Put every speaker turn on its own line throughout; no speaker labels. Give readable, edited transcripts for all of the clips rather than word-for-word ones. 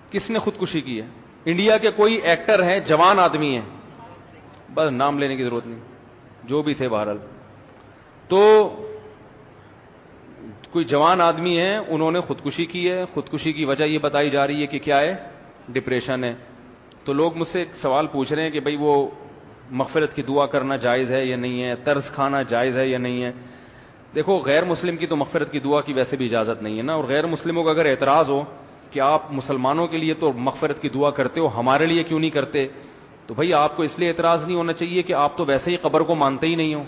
کس نے خودکشی کی ہے؟ انڈیا کے کوئی ایکٹر ہیں، جوان آدمی ہیں، بس نام لینے کی ضرورت نہیں، جو بھی تھے بہرحال، تو کوئی جوان آدمی ہیں، انہوں نے خودکشی کی ہے. خودکشی کی وجہ یہ بتائی جا رہی ہے کہ کیا ہے؟ ڈپریشن ہے. تو لوگ مجھ سے ایک سوال پوچھ رہے ہیں کہ بھئی وہ مغفرت کی دعا کرنا جائز ہے یا نہیں ہے، طرز کھانا جائز ہے یا نہیں ہے. دیکھو غیر مسلم کی تو مغفرت کی دعا کی ویسے بھی اجازت نہیں ہے نا، اور غیر مسلموں کا اگر اعتراض ہو کہ آپ مسلمانوں کے لیے تو مغفرت کی دعا کرتے ہو، ہمارے لیے کیوں نہیں کرتے، تو بھئی آپ کو اس لیے اعتراض نہیں ہونا چاہیے کہ آپ تو ویسے ہی قبر کو مانتے ہی نہیں ہو.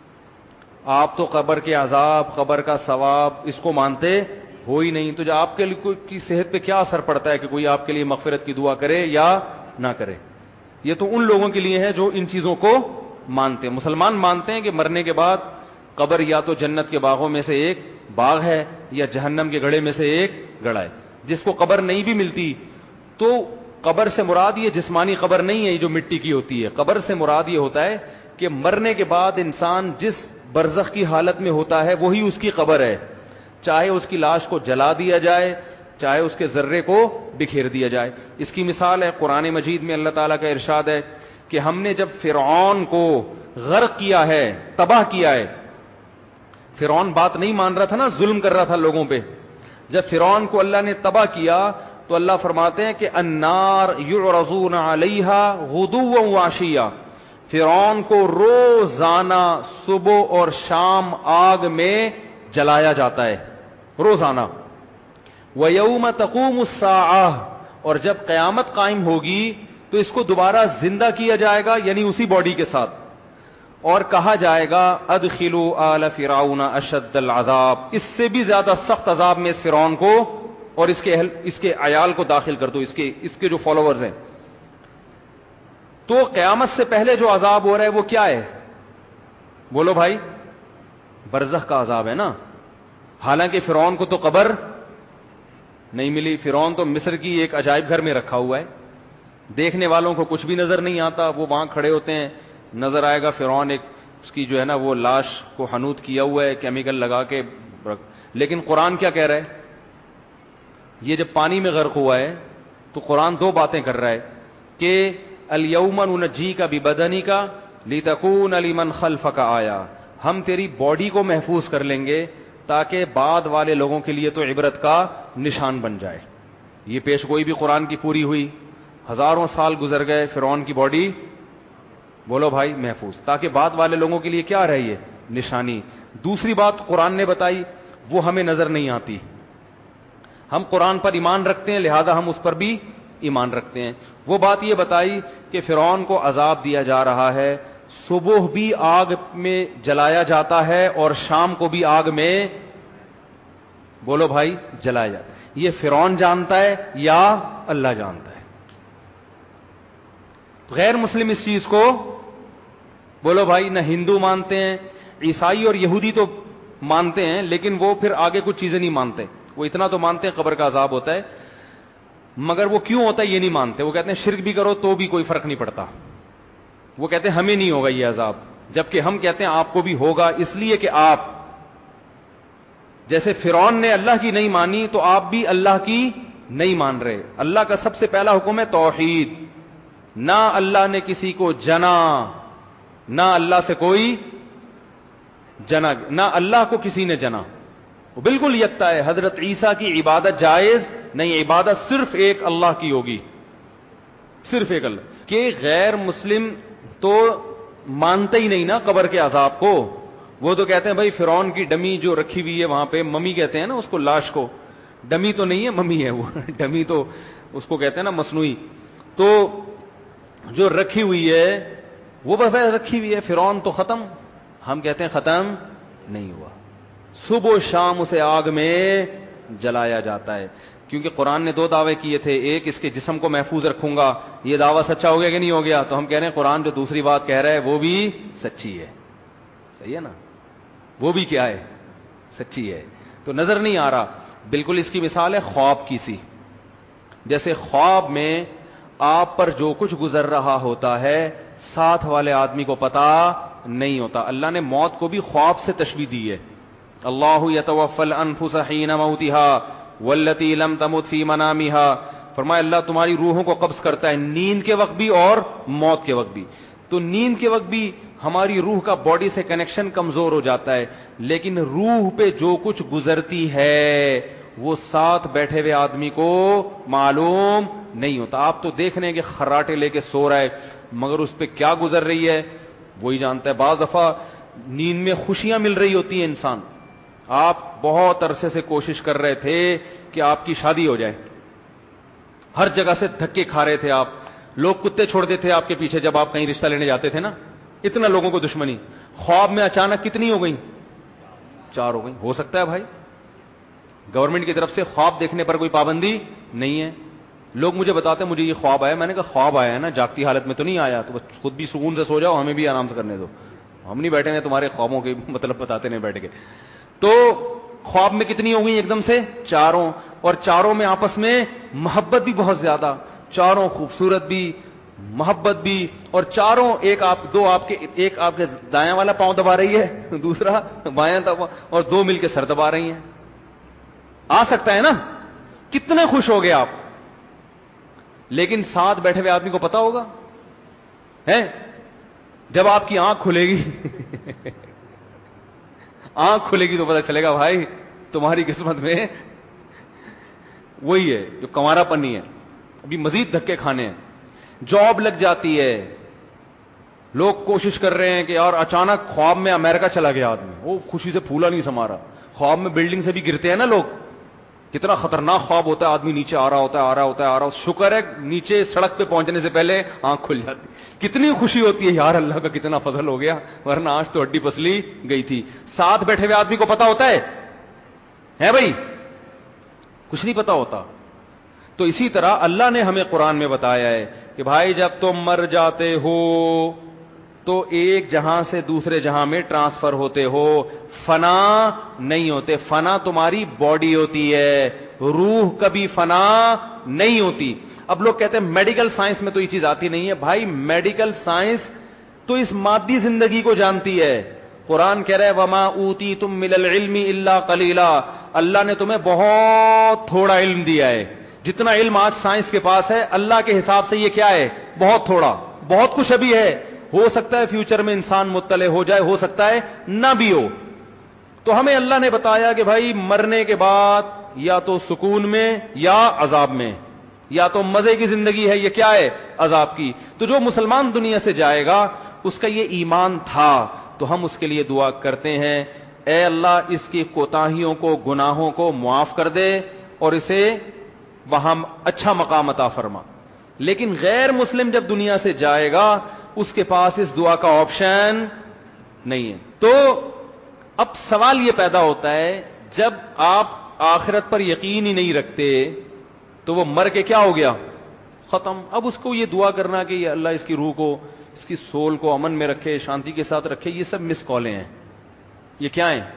آپ تو قبر کے عذاب، قبر کا ثواب اس کو مانتے ہو ہی نہیں. تو جو آپ کے لیے کی صحت پہ کیا اثر پڑتا ہے کہ کوئی آپ کے لیے مغفرت کی دعا کرے یا نہ کرے؟ یہ تو ان لوگوں کے لیے ہے جو ان چیزوں کو مانتے ہیں. مسلمان مانتے ہیں کہ مرنے کے بعد قبر یا تو جنت کے باغوں میں سے ایک باغ ہے یا جہنم کے گڑھے میں سے ایک گڑھا ہے. جس کو قبر نہیں بھی ملتی تو قبر سے مراد یہ جسمانی قبر نہیں ہے، یہ جو مٹی کی ہوتی ہے. قبر سے مراد یہ ہوتا ہے کہ مرنے کے بعد انسان جس برزخ کی حالت میں ہوتا ہے وہی اس کی قبر ہے، چاہے اس کی لاش کو جلا دیا جائے، چاہے اس کے ذرے کو بکھیر دیا جائے. اس کی مثال ہے قرآن مجید میں اللہ تعالیٰ کا ارشاد ہے کہ ہم نے جب فرعون کو غرق کیا ہے، تباہ کیا ہے. فرعون بات نہیں مان رہا تھا نا، ظلم کر رہا تھا لوگوں پہ. جب فرعون کو اللہ نے تباہ کیا تو اللہ فرماتے ہیں کہ النار یعرضون علیہا غدوا وعشیا، فرعون کو روزانہ صبح اور شام آگ میں جلایا جاتا ہے، روزانہ. وَيَوْمَ تَقُومُ السَّاعَةُ، اور جب قیامت قائم ہوگی تو اس کو دوبارہ زندہ کیا جائے گا، یعنی اسی باڈی کے ساتھ، اور کہا جائے گا ادخلوا آل فرعون اشد العذاب، اس سے بھی زیادہ سخت عذاب میں اس فرعون کو اور اس کے عیال کو داخل کر دو، اس کے جو فالوورز ہیں. تو قیامت سے پہلے جو عذاب ہو رہا ہے وہ کیا ہے؟ بولو بھائی، برزخ کا عذاب ہے نا. حالانکہ فرعون کو تو قبر نہیں ملی، فرعون تو مصر کی ایک عجائب گھر میں رکھا ہوا ہے، دیکھنے والوں کو کچھ بھی نظر نہیں آتا. وہ وہاں کھڑے ہوتے ہیں، نظر آئے گا فرعون ایک اس کی جو ہے نا وہ لاش کو حنوط کیا ہوا ہے کیمیکل لگا کے. لیکن قرآن کیا کہہ رہا ہے؟ یہ جب پانی میں غرق ہوا ہے تو قرآن دو باتیں کر رہا ہے کہ الیوم ننجیک ببدنک لتکون لمن خلفک آیا، ہم تیری باڈی کو محفوظ کر لیں گے تاکہ بعد والے لوگوں کے لیے تو عبرت کا نشان بن جائے. یہ پیش گوئی بھی قرآن کی پوری ہوئی. ہزاروں سال گزر گئے، فرعون کی باڈی بولو بھائی محفوظ، تاکہ بعد والے لوگوں کے لیے کیا رہی ہے؟ نشانی. دوسری بات قرآن نے بتائی وہ ہمیں نظر نہیں آتی. ہم قرآن پر ایمان رکھتے ہیں لہذا ہم اس پر بھی ایمان رکھتے ہیں. وہ بات یہ بتائی کہ فرعون کو عذاب دیا جا رہا ہے، صبح بھی آگ میں جلایا جاتا ہے اور شام کو بھی آگ میں بولو بھائی جلایا جاتا ہے. یہ فرعون جانتا ہے یا اللہ جانتا ہے؟ غیر مسلم اس چیز کو بولو بھائی نہ ہندو مانتے ہیں، عیسائی اور یہودی تو مانتے ہیں لیکن وہ پھر آگے کچھ چیزیں نہیں مانتے. وہ اتنا تو مانتے ہیں قبر کا عذاب ہوتا ہے، مگر وہ کیوں ہوتا ہے یہ نہیں مانتے. وہ کہتے ہیں شرک بھی کرو تو بھی کوئی فرق نہیں پڑتا. وہ کہتے ہیں ہمیں نہیں ہوگا یہ عذاب، جبکہ ہم کہتے ہیں آپ کو بھی ہوگا، اس لیے کہ آپ جیسے فرعون نے اللہ کی نہیں مانی تو آپ بھی اللہ کی نہیں مان رہے. اللہ کا سب سے پہلا حکم ہے توحید. نہ اللہ نے کسی کو جنا، نہ اللہ سے کوئی جنا، نہ اللہ کو کسی نے جنا. وہ بالکل یکتا ہے. حضرت عیسیٰ کی عبادت جائز نہیں، عبادت صرف ایک اللہ کی ہوگی، صرف ایک اللہ. کہ غیر مسلم تو مانتے ہی نہیں نا قبر کے عذاب کو. وہ تو کہتے ہیں بھائی فرعون کی ڈمی جو رکھی ہوئی ہے وہاں پہ، ممی کہتے ہیں نا اس کو، لاش کو. ڈمی تو نہیں ہے، ممی ہے وہ. ڈمی تو اس کو کہتے ہیں نا مصنوعی. تو جو رکھی ہوئی ہے وہ بس رکھی ہوئی ہے، فرعون تو ختم. ہم کہتے ہیں ختم نہیں ہوا، صبح و شام اسے آگ میں جلایا جاتا ہے. کیونکہ قرآن نے دو دعوے کیے تھے، ایک اس کے جسم کو محفوظ رکھوں گا، یہ دعویٰ سچا ہو گیا کہ نہیں ہو گیا؟ تو ہم کہہ رہے ہیں قرآن جو دوسری بات کہہ رہا ہے وہ بھی سچی ہے. صحیح ہے نا؟ وہ بھی کیا ہے؟ سچی ہے. تو نظر نہیں آ رہا. بالکل اس کی مثال ہے خواب کی سی. جیسے خواب میں آپ پر جو کچھ گزر رہا ہوتا ہے ساتھ والے آدمی کو پتا نہیں ہوتا. اللہ نے موت کو بھی خواب سے تشبیہ دی ہے. اللہ یتوفی الانفس حین موتها والتي لم تمت في منامها فرمایا اللہ تمہاری روحوں کو قبض کرتا ہے نیند کے وقت بھی اور موت کے وقت بھی. تو نیند کے وقت بھی ہماری روح کا باڈی سے کنیکشن کمزور ہو جاتا ہے, لیکن روح پہ جو کچھ گزرتی ہے وہ ساتھ بیٹھے ہوئے آدمی کو معلوم نہیں ہوتا. آپ تو دیکھ رہے ہیں کہ خراٹے لے کے سو رہا ہے, مگر اس پہ کیا گزر رہی ہے وہی جانتا ہے. بعض دفعہ نیند میں خوشیاں مل رہی ہوتی ہیں انسان. آپ بہت عرصے سے کوشش کر رہے تھے کہ آپ کی شادی ہو جائے, ہر جگہ سے دھکے کھا رہے تھے آپ, لوگ کتے چھوڑتے تھے آپ کے پیچھے جب آپ کہیں رشتہ لینے جاتے تھے نا, اتنا لوگوں کو دشمنی. خواب میں اچانک کتنی ہو گئی؟ 4 ہو گئی. ہو سکتا ہے بھائی گورنمنٹ کی طرف سے خواب دیکھنے پر کوئی پابندی نہیں ہے. لوگ مجھے بتاتے ہیں مجھے یہ خواب آیا, میں نے کہا خواب آیا ہے نا, جاگتی حالت میں تو نہیں آیا, تو خود بھی سکون سے سو جاؤ, ہمیں بھی آرام سے کرنے دو, ہم نہیں بیٹھے ہیں تمہارے خوابوں کے مطلب بتاتے نہیں بیٹھ کے. تو خواب میں کتنی ہو گئی ایک دم سے؟ 4. اور 4 میں آپس میں محبت بھی بہت زیادہ, 4 خوبصورت بھی, محبت بھی, اور 4 ایک آپ کے دایاں والا پاؤں دبا رہی ہے, دوسرا بایاں دبا, اور 2 مل کے سر دبا رہی ہیں. آ سکتا ہے نا, کتنے خوش ہو گئے آپ. لیکن ساتھ بیٹھے ہوئے آدمی کو پتا ہوگا ہے, جب آپ کی آنکھ کھلے گی آنکھ کھلے گی تو پتا چلے گا بھائی تمہاری قسمت میں وہی ہے جو کنوارا پنی ہے, ابھی مزید دھکے کھانے ہیں. جاب لگ جاتی ہے, لوگ کوشش کر رہے ہیں کہ اور اچانک خواب میں امریکہ چلا گیا آدمی, وہ خوشی سے پھولا نہیں سما رہا. خواب میں بلڈنگ سے بھی گرتے ہیں نا لوگ, کتنا خطرناک خواب ہوتا ہے, آدمی نیچے آ رہا ہوتا ہے, شکر ہے نیچے سڑک پہ پہنچنے سے پہلے آنکھ کھل جاتی. کتنی خوشی ہوتی ہے یار, اللہ کا کتنا فضل ہو گیا, ورنہ آج تو ہڈی پسلی گئی تھی. ساتھ بیٹھے ہوئے آدمی کو پتا ہوتا ہے بھائی, کچھ نہیں پتا ہوتا. تو اسی طرح اللہ نے ہمیں قرآن میں بتایا ہے کہ بھائی جب تم مر جاتے ہو تو ایک جہاں سے دوسرے جہاں میں ٹرانسفر ہوتے ہو, فنا نہیں ہوتے. فنا تمہاری باڈی ہوتی ہے, روح کبھی فنا نہیں ہوتی. اب لوگ کہتے ہیں میڈیکل سائنس میں تو یہ چیز آتی نہیں ہے. بھائی میڈیکل سائنس تو اس مادی زندگی کو جانتی ہے. قرآن کہہ رہا ہے وما اوتیتم من العلم الا قلیلا, اللہ نے تمہیں بہت تھوڑا علم دیا ہے. جتنا علم آج سائنس کے پاس ہے اللہ کے حساب سے یہ کیا ہے؟ بہت تھوڑا. بہت کچھ ابھی ہے, ہو سکتا ہے فیوچر میں انسان مطلع ہو جائے, ہو سکتا ہے نہ بھی ہو. تو ہمیں اللہ نے بتایا کہ بھائی مرنے کے بعد یا تو سکون میں یا عذاب میں, یا تو مزے کی زندگی ہے یہ کیا ہے؟ عذاب کی. تو جو مسلمان دنیا سے جائے گا اس کا یہ ایمان تھا, تو ہم اس کے لیے دعا کرتے ہیں اے اللہ اس کی کوتاہیوں کو, گناہوں کو معاف کر دے اور اسے وہاں اچھا مقام عطا فرما. لیکن غیر مسلم جب دنیا سے جائے گا اس کے پاس اس دعا کا آپشن نہیں ہے. تو اب سوال یہ پیدا ہوتا ہے جب آپ آخرت پر یقین ہی نہیں رکھتے تو وہ مر کے کیا ہو گیا؟ ختم. اب اس کو یہ دعا کرنا کہ یہ اللہ اس کی روح کو, اس کی سول کو امن میں رکھے, شانتی کے ساتھ رکھے, یہ سب مس کالیں ہیں. یہ کیا ہیں؟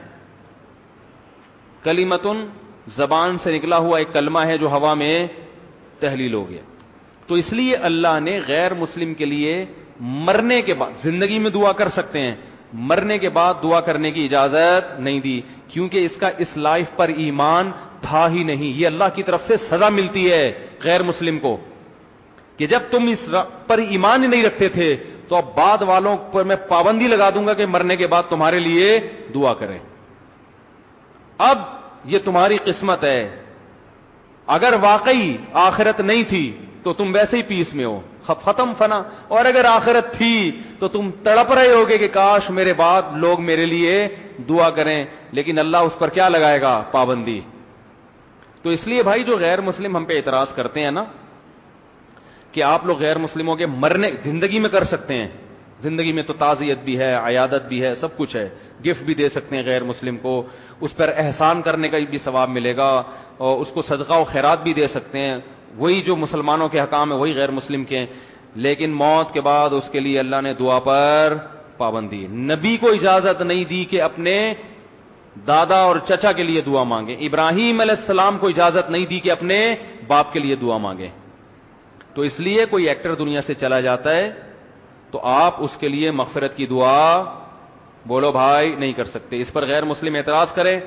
کلمتن, زبان سے نکلا ہوا ایک کلمہ ہے جو ہوا میں تحلیل ہو گیا. تو اس لیے اللہ نے غیر مسلم کے لیے مرنے کے بعد, زندگی میں دعا کر سکتے ہیں, مرنے کے بعد دعا کرنے کی اجازت نہیں دی, کیونکہ اس کا اس لائف پر ایمان تھا ہی نہیں. یہ اللہ کی طرف سے سزا ملتی ہے غیر مسلم کو کہ جب تم اس پر ایمان ہی نہیں رکھتے تھے تو اب بعد والوں پر میں پابندی لگا دوں گا کہ مرنے کے بعد تمہارے لیے دعا کریں. اب یہ تمہاری قسمت ہے, اگر واقعی آخرت نہیں تھی تو تم ویسے ہی پیس میں ہو, ختم فنا. اور اگر آخرت تھی تو تم تڑپ رہے ہوگے کہ کاش میرے بعد لوگ میرے لیے دعا کریں, لیکن اللہ اس پر کیا لگائے گا؟ پابندی. تو اس لیے بھائی جو غیر مسلم ہم پہ اعتراض کرتے ہیں نا کہ آپ لوگ غیر مسلموں کے مرنے زندگی میں کر سکتے ہیں, زندگی میں تو تعزیت بھی ہے, عیادت بھی ہے, سب کچھ ہے, گفٹ بھی دے سکتے ہیں غیر مسلم کو, اس پر احسان کرنے کا بھی ثواب ملے گا, اور اس کو صدقہ و خیرات بھی دے سکتے ہیں, وہی جو مسلمانوں کے حکام ہے وہی غیر مسلم کے ہیں. لیکن موت کے بعد اس کے لیے اللہ نے دعا پر پابندی. نبی کو اجازت نہیں دی کہ اپنے دادا اور چچا کے لیے دعا مانگے. ابراہیم علیہ السلام کو اجازت نہیں دی کہ اپنے باپ کے لیے دعا مانگے. تو اس لیے کوئی ایکٹر دنیا سے چلا جاتا ہے تو آپ اس کے لیے مغفرت کی دعا بولو بھائی نہیں کر سکتے. اس پر غیر مسلم اعتراض کرے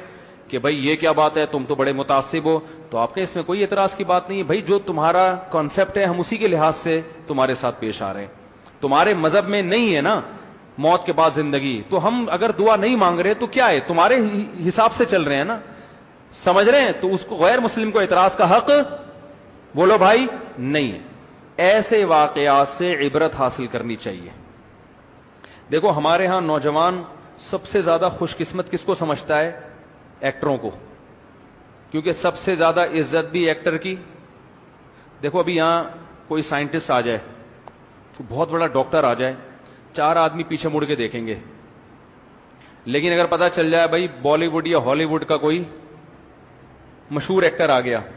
کہ بھائی یہ کیا بات ہے, تم تو بڑے متعصب ہو, تو آپ کے اس میں کوئی اعتراض کی بات نہیں ہے بھائی, جو تمہارا کانسیپٹ ہے ہم اسی کے لحاظ سے تمہارے ساتھ پیش آ رہے ہیں. تمہارے مذہب میں نہیں ہے نا موت کے بعد زندگی, تو ہم اگر دعا نہیں مانگ رہے تو کیا ہے, تمہارے حساب سے چل رہے ہیں نا, سمجھ رہے ہیں, تو اس کو غیر مسلم کو اعتراض کا حق بولو بھائی نہیں ہے. ایسے واقعات سے عبرت حاصل کرنی چاہیے. دیکھو ہمارے ہاں نوجوان سب سے زیادہ خوش قسمت کس کو سمجھتا ہے, ایکٹروں کو, کیونکہ سب سے زیادہ عزت بھی ایکٹر کی. دیکھو ابھی یہاں کوئی سائنٹسٹ آ جائے, بہت بڑا ڈاکٹر آ جائے, 4 آدمی پیچھے مڑ کے دیکھیں گے, لیکن اگر پتا چل جائے بھائی بالی ووڈ یا ہالی ووڈ کا کوئی مشہور ایکٹر آ گیا,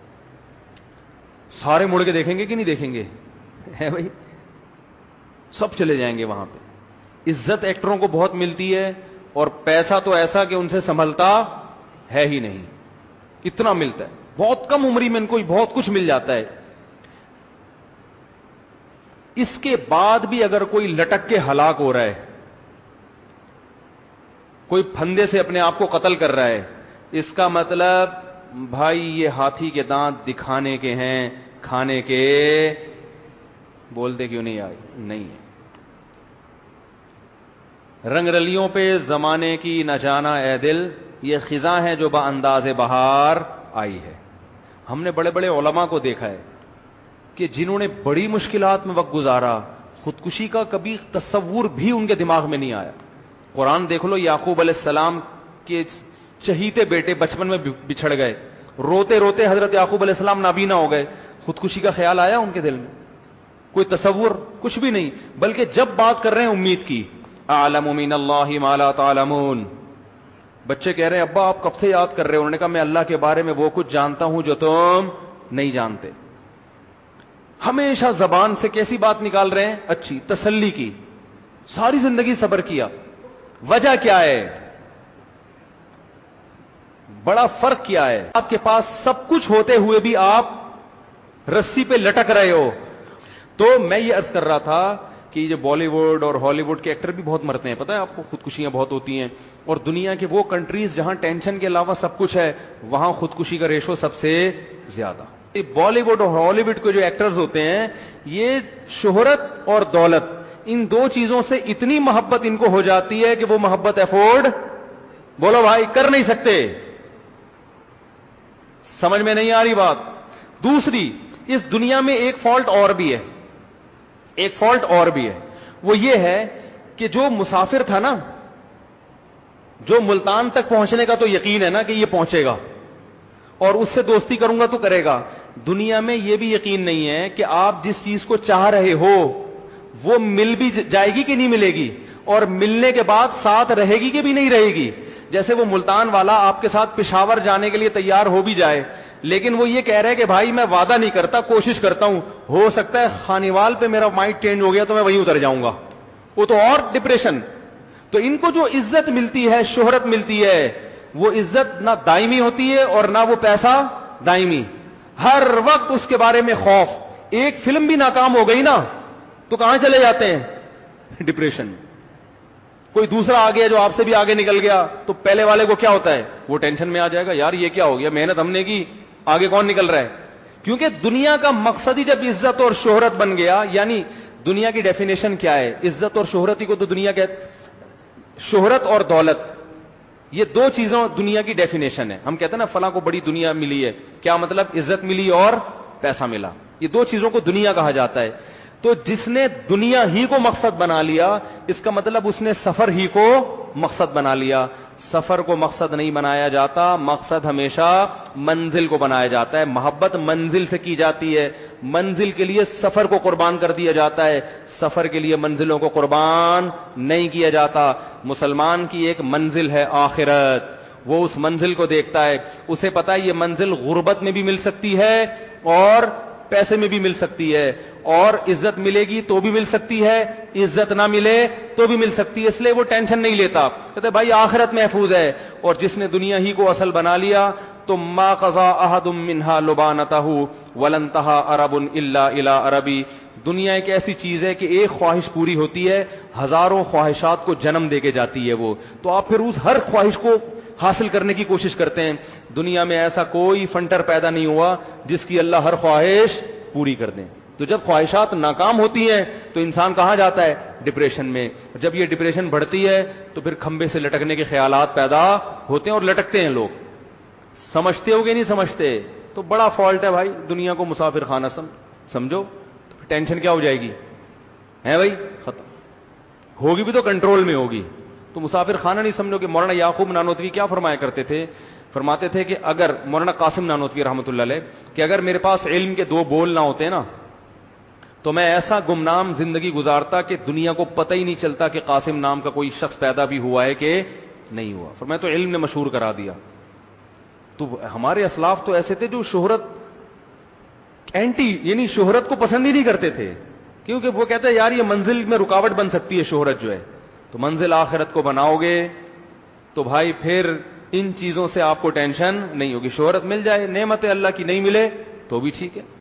سارے مڑ کے دیکھیں گے کہ نہیں دیکھیں گے, ہے بھائی, سب چلے جائیں گے وہاں پہ. عزت ایکٹروں کو بہت ملتی ہے, اور پیسہ تو ایسا کہ ان سے سنبھلتا ہے ہی نہیں, اتنا ملتا ہے, بہت کم عمری میں ان کو بہت کچھ مل جاتا ہے. اس کے بعد بھی اگر کوئی لٹک کے ہلاک ہو رہا ہے, کوئی پھندے سے اپنے آپ کو قتل کر رہا ہے, اس کا مطلب بھائی یہ ہاتھی کے دانت دکھانے کے ہیں, کھانے کے بولتے کیوں نہیں آئے نہیں ہے. رنگ رلیوں پہ زمانے کی نہ جانا اے دل, یہ خزاں ہے جو با انداز بہار آئی ہے. ہم نے بڑے بڑے علماء کو دیکھا ہے کہ جنہوں نے بڑی مشکلات میں وقت گزارا, خودکشی کا کبھی تصور بھی ان کے دماغ میں نہیں آیا. قرآن دیکھ لو, یعقوب علیہ السلام کے چہیتے بیٹے بچپن میں بچھڑ گئے, روتے روتے حضرت یعقوب علیہ السلام نابینا ہو گئے. خودکشی کا خیال آیا ان کے دل میں؟ کوئی تصور کچھ بھی نہیں. بلکہ جب بات کر رہے ہیں امید کی, اعلم من اللہ ما لا تعلمون, بچے کہہ رہے ہیں ابا آپ کب سے یاد کر رہے ہیں؟ انہوں نے کہا میں اللہ کے بارے میں وہ کچھ جانتا ہوں جو تم نہیں جانتے. ہمیشہ زبان سے کیسی بات نکال رہے ہیں؟ اچھی, تسلی کی. ساری زندگی صبر کیا. وجہ کیا ہے؟ بڑا فرق کیا ہے؟ آپ کے پاس سب کچھ ہوتے ہوئے بھی آپ رسی پہ لٹک رہے ہو. تو میں یہ عرض کر رہا تھا کہ یہ بالی ووڈ اور ہالی ووڈ کے ایکٹر بھی بہت مرتے ہیں, پتہ ہے آپ کو, خودکشیاں بہت ہوتی ہیں. اور دنیا کے وہ کنٹریز جہاں ٹینشن کے علاوہ سب کچھ ہے, وہاں خودکشی کا ریشو سب سے زیادہ. بالی ووڈ اور ہالی ووڈ کے جو ایکٹرز ہوتے ہیں, یہ شہرت اور دولت, ان دو چیزوں سے اتنی محبت ان کو ہو جاتی ہے کہ وہ محبت افورڈ, بولو بھائی, کر نہیں سکتے. سمجھ میں نہیں آ رہی بات؟ دوسری, اس دنیا میں ایک فالٹ اور بھی ہے, ایک فالٹ اور بھی ہے. وہ یہ ہے کہ جو مسافر تھا نا, جو ملتان تک پہنچنے کا تو یقین ہے نا کہ یہ پہنچے گا اور اس سے دوستی کروں گا تو کرے گا, دنیا میں یہ بھی یقین نہیں ہے کہ آپ جس چیز کو چاہ رہے ہو وہ مل بھی جائے گی کہ نہیں ملے گی, اور ملنے کے بعد ساتھ رہے گی کہ بھی نہیں رہے گی. جیسے وہ ملتان والا آپ کے ساتھ پشاور جانے کے لیے تیار ہو بھی جائے, لیکن وہ یہ کہہ رہے کہ بھائی میں وعدہ نہیں کرتا, کوشش کرتا ہوں, ہو سکتا ہے خانیوال پہ میرا مائنڈ چینج ہو گیا تو میں وہیں اتر جاؤں گا, وہ تو اور ڈپریشن. تو ان کو جو عزت ملتی ہے, شہرت ملتی ہے, وہ عزت نہ دائمی ہوتی ہے اور نہ وہ پیسہ دائمی. ہر وقت اس کے بارے میں خوف. ایک فلم بھی ناکام ہو گئی نا تو کہاں چلے جاتے ہیں؟ ڈپریشن. کوئی دوسرا آ گیا جو آپ سے بھی آگے نکل گیا تو پہلے والے کو کیا ہوتا ہے؟ وہ ٹینشن میں آ جائے گا, یار یہ کیا ہو گیا, محنت ہم نے کی, آگے کون نکل رہا ہے؟ کیونکہ دنیا کا مقصد ہی جب عزت اور شہرت بن گیا, یعنی دنیا کی ڈیفینیشن کیا ہے؟ عزت اور شہرت ہی کو تو دنیا کے, شہرت اور دولت, یہ دو چیزوں دنیا کی ڈیفینیشن ہے. ہم کہتے ہیں نا فلاں کو بڑی دنیا ملی ہے, کیا مطلب؟ عزت ملی اور پیسہ ملا, یہ دو چیزوں کو دنیا کہا جاتا ہے. تو جس نے دنیا ہی کو مقصد بنا لیا, اس کا مطلب اس نے سفر ہی کو مقصد بنا لیا. سفر کو مقصد نہیں بنایا جاتا, مقصد ہمیشہ منزل کو بنایا جاتا ہے. محبت منزل سے کی جاتی ہے, منزل کے لیے سفر کو قربان کر دیا جاتا ہے, سفر کے لیے منزلوں کو قربان نہیں کیا جاتا. مسلمان کی ایک منزل ہے آخرت, وہ اس منزل کو دیکھتا ہے, اسے پتا ہے یہ منزل غربت میں بھی مل سکتی ہے اور پیسے میں بھی مل سکتی ہے, اور عزت ملے گی تو بھی مل سکتی ہے, عزت نہ ملے تو بھی مل سکتی ہے, اس لیے وہ ٹینشن نہیں لیتا. کہتے بھائی آخرت محفوظ ہے. اور جس نے دنیا ہی کو اصل بنا لیا تو ما قضا احد منها لبانته ولنتهى عرب الا الى عربی. دنیا ایک ایسی چیز ہے کہ ایک خواہش پوری ہوتی ہے, ہزاروں خواہشات کو جنم دے کے جاتی ہے وہ. تو آپ پھر اس ہر خواہش کو, حاصل کرنے کی کوشش کرتے ہیں. دنیا میں ایسا کوئی فنٹر پیدا نہیں ہوا جس کی اللہ ہر خواہش پوری کر دیں. تو جب خواہشات ناکام ہوتی ہیں تو انسان کہاں جاتا ہے؟ ڈپریشن میں. جب یہ ڈپریشن بڑھتی ہے تو پھر کھمبے سے لٹکنے کے خیالات پیدا ہوتے ہیں اور لٹکتے ہیں لوگ. سمجھتے ہو کہ نہیں سمجھتے؟ تو بڑا فالٹ ہے بھائی. دنیا کو مسافر خانہ سمجھو تو پھر ٹینشن کیا ہو جائے گی؟ ہے بھائی ختم ہوگی بھی تو کنٹرول میں ہوگی. تو مسافر خانہ نہیں سمجھو. کہ مولانا یعقوب نانوتوی کیا فرمایا کرتے تھے؟ فرماتے تھے کہ اگر مولانا قاسم نانوتوی رحمۃ اللہ علیہ کہ اگر میرے پاس علم کے 2 بول نہ ہوتے نا تو میں ایسا گمنام زندگی گزارتا کہ دنیا کو پتہ ہی نہیں چلتا کہ قاسم نام کا کوئی شخص پیدا بھی ہوا ہے کہ نہیں ہوا. فرمایا تو علم نے مشہور کرا دیا. تو ہمارے اسلاف تو ایسے تھے جو شہرت اینٹی یعنی شہرت کو پسند ہی نہیں کرتے تھے, کیونکہ وہ کہتے ہیں یار یہ منزل میں رکاوٹ بن سکتی ہے شہرت جو ہے. تو منزل آخرت کو بناؤ گے تو بھائی پھر ان چیزوں سے آپ کو ٹینشن نہیں ہوگی. شہرت مل جائے نعمت اللہ کی, نہیں ملے تو بھی ٹھیک ہے.